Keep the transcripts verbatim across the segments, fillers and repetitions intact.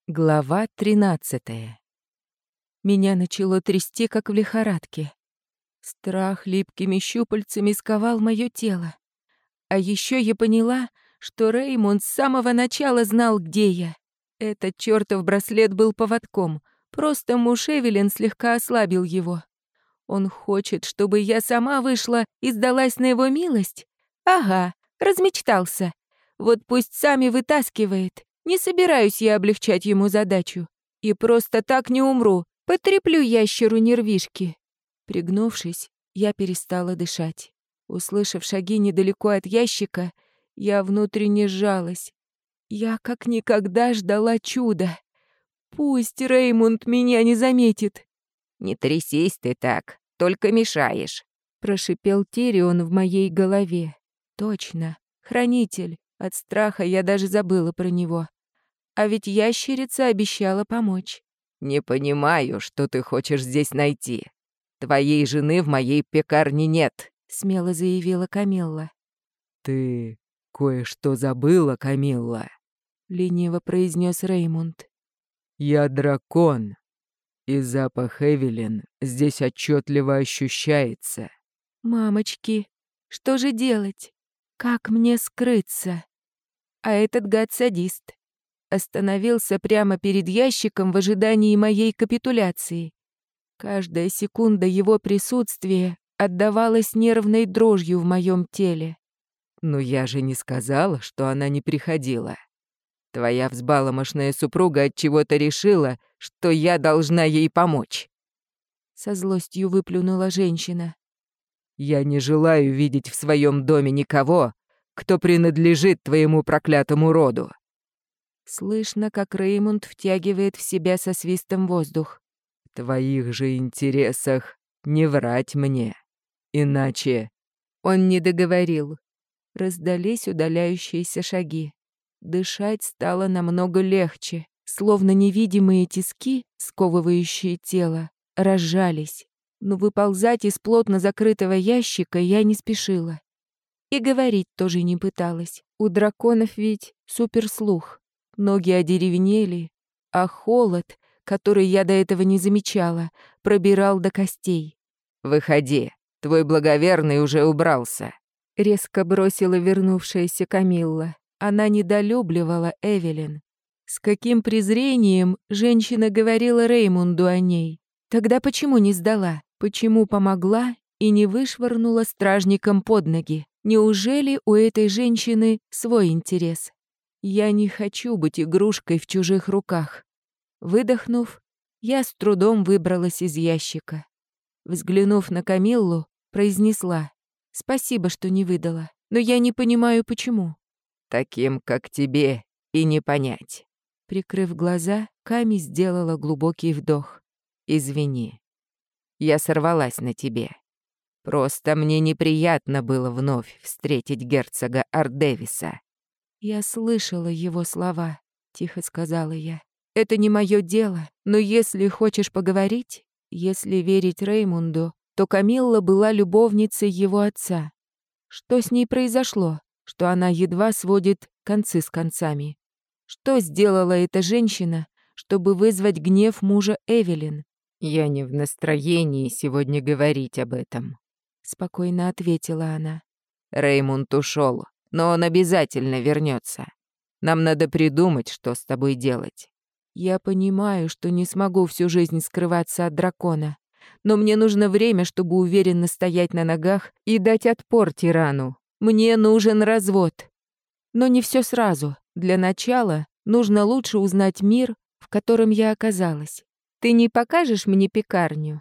Глава тринадцатая. Меня начало трясти, как в лихорадке. Страх липкими щупальцами сковал мое тело. А еще я поняла, что Реймонд с самого начала знал, где я. Этот чертов браслет был поводком, просто муж Эвелин слегка ослабил его. Он хочет, чтобы я сама вышла и сдалась на его милость? Ага, размечтался. Вот пусть сами вытаскивает. Не собираюсь я облегчать ему задачу. И просто так не умру. Потреплю ящеру нервишки. Пригнувшись, я перестала дышать. Услышав шаги недалеко от ящика, я внутренне сжалась. Я как никогда ждала чуда. Пусть Реймонд меня не заметит. «Не трясись ты так, только мешаешь», — прошипел Тирион в моей голове. Точно, хранитель. От страха я даже забыла про него. А ведь ящерица обещала помочь. «Не понимаю, что ты хочешь здесь найти. Твоей жены в моей пекарне нет», — смело заявила Камилла. «Ты кое-что забыла, Камилла», — лениво произнес Реймонд. «Я дракон, и запах Эвелин здесь отчетливо ощущается». «Мамочки, что же делать? Как мне скрыться?» А этот гад-садист остановился прямо перед ящиком в ожидании моей капитуляции. Каждая секунда его присутствия отдавалась нервной дрожью в моем теле. «Но я же не сказала, что она не приходила. Твоя взбаломошная супруга отчего-то решила, что я должна ей помочь». Со злостью выплюнула женщина. «Я не желаю видеть в своем доме никого, кто принадлежит твоему проклятому роду». Слышно, как Реймонд втягивает в себя со свистом воздух. «В твоих же интересах не врать мне, иначе...» Он не договорил. Раздались удаляющиеся шаги. Дышать стало намного легче, словно невидимые тиски, сковывающие тело, разжались. Но выползать из плотно закрытого ящика я не спешила. И говорить тоже не пыталась. У драконов ведь суперслух. Ноги одеревенели, а холод, который я до этого не замечала, пробирал до костей. «Выходи, твой благоверный уже убрался», — резко бросила вернувшаяся Камилла. Она недолюбливала Эвелин. С каким презрением женщина говорила Реймунду о ней. Тогда почему не сдала? Почему помогла и не вышвырнула стражникам под ноги? Неужели у этой женщины свой интерес? Я не хочу быть игрушкой в чужих руках. Выдохнув, я с трудом выбралась из ящика. Взглянув на Камиллу, произнесла: «Спасибо, что не выдала, но я не понимаю, почему». «Таким, как тебе, и не понять». Прикрыв глаза, Ками сделала глубокий вдох. «Извини, я сорвалась на тебе. Просто мне неприятно было вновь встретить герцога Ардевиса». «Я слышала его слова», — тихо сказала я. «Это не мое дело, но если хочешь поговорить, если верить Реймунду, то Камилла была любовницей его отца. Что с ней произошло, что она едва сводит концы с концами? Что сделала эта женщина, чтобы вызвать гнев мужа Эвелин?» «Я не в настроении сегодня говорить об этом», — спокойно ответила она. «Реймунд ушел, но он обязательно вернется. Нам надо придумать, что с тобой делать». «Я понимаю, что не смогу всю жизнь скрываться от дракона, но мне нужно время, чтобы уверенно стоять на ногах и дать отпор тирану. Мне нужен развод. Но не все сразу. Для начала нужно лучше узнать мир, в котором я оказалась. Ты не покажешь мне пекарню?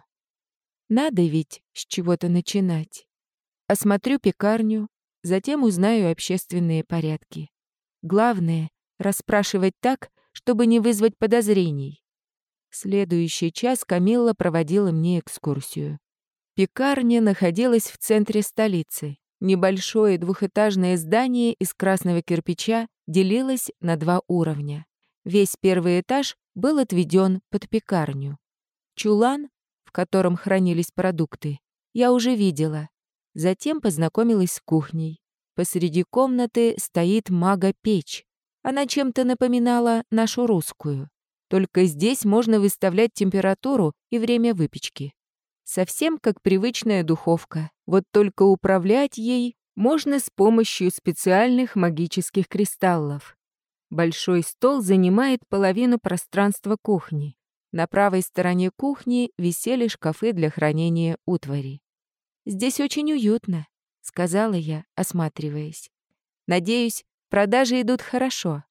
Надо ведь с чего-то начинать. Осмотрю пекарню, затем узнаю общественные порядки. Главное — расспрашивать так, чтобы не вызвать подозрений». Следующий час Камилла проводила мне экскурсию. Пекарня находилась в центре столицы. Небольшое двухэтажное здание из красного кирпича делилось на два уровня. Весь первый этаж был отведен под пекарню. Чулан, в котором хранились продукты, я уже видела. Затем познакомилась с кухней. Посреди комнаты стоит мага-печь. Она чем-то напоминала нашу русскую. Только здесь можно выставлять температуру и время выпечки. Совсем как привычная духовка. Вот только управлять ей можно с помощью специальных магических кристаллов. Большой стол занимает половину пространства кухни. На правой стороне кухни висели шкафы для хранения утвари. «Здесь очень уютно», — сказала я, осматриваясь. «Надеюсь, продажи идут хорошо».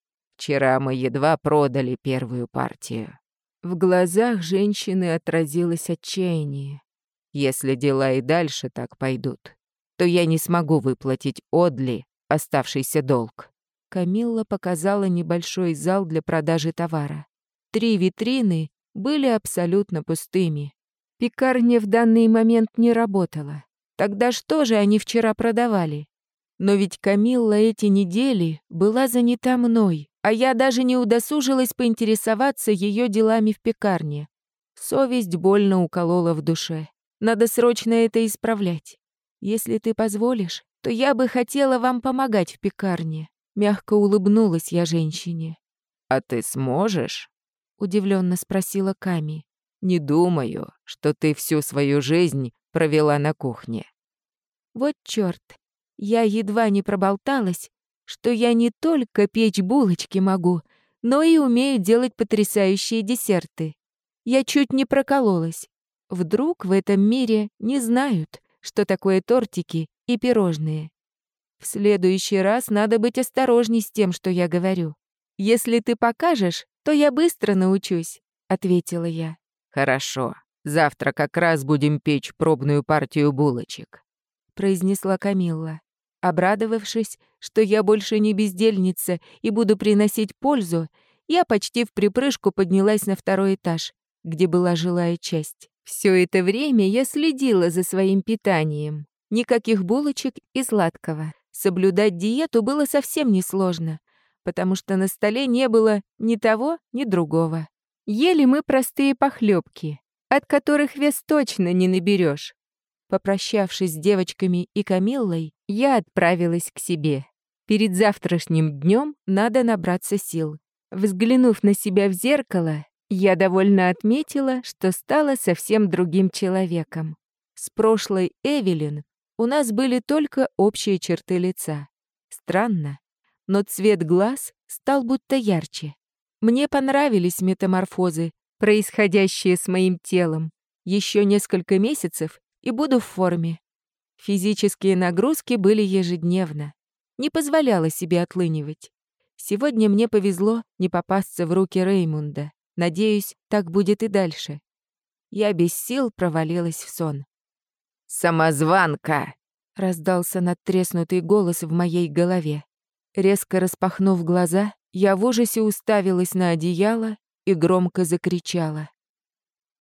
Вчера мы едва продали первую партию. В глазах женщины отразилось отчаяние. Если дела и дальше так пойдут, то я не смогу выплатить Одли оставшийся долг. Камилла показала небольшой зал для продажи товара. Три витрины были абсолютно пустыми. Пекарня в данный момент не работала. Тогда что же они вчера продавали? Но ведь Камилла эти недели была занята мной, а я даже не удосужилась поинтересоваться ее делами в пекарне. Совесть больно уколола в душе. Надо срочно это исправлять. Если ты позволишь, то я бы хотела вам помогать в пекарне. Мягко улыбнулась я женщине. «А ты сможешь?» — удивленно спросила Ками. «Не думаю, что ты всю свою жизнь провела на кухне». Вот чёрт, я едва не проболталась, что я не только печь булочки могу, но и умею делать потрясающие десерты. Я чуть не прокололась. Вдруг в этом мире не знают, что такое тортики и пирожные. В следующий раз надо быть осторожней с тем, что я говорю. «Если ты покажешь, то я быстро научусь», — ответила я. «Хорошо. Завтра как раз будем печь пробную партию булочек», — произнесла Камилла. Обрадовавшись, что я больше не бездельница и буду приносить пользу, я почти вприпрыжку поднялась на второй этаж, где была жилая часть. Все это время я следила за своим питанием. Никаких булочек и сладкого. Соблюдать диету было совсем несложно, потому что на столе не было ни того, ни другого. Ели мы простые похлебки, от которых вес точно не наберешь. Попрощавшись с девочками и Камиллой, я отправилась к себе. Перед завтрашним днем надо набраться сил. Взглянув на себя в зеркало, я довольно отметила, что стала совсем другим человеком. С прошлой Эвелин у нас были только общие черты лица. Странно, но цвет глаз стал будто ярче. Мне понравились метаморфозы, происходящие с моим телом. Еще несколько месяцев и буду в форме. Физические нагрузки были ежедневно. Не позволяла себе отлынивать. Сегодня мне повезло не попасться в руки Реймунда. Надеюсь, так будет и дальше. Я без сил провалилась в сон. «Самозванка!» — раздался надтреснутый голос в моей голове. Резко распахнув глаза, я в ужасе уставилась на одеяло и громко закричала.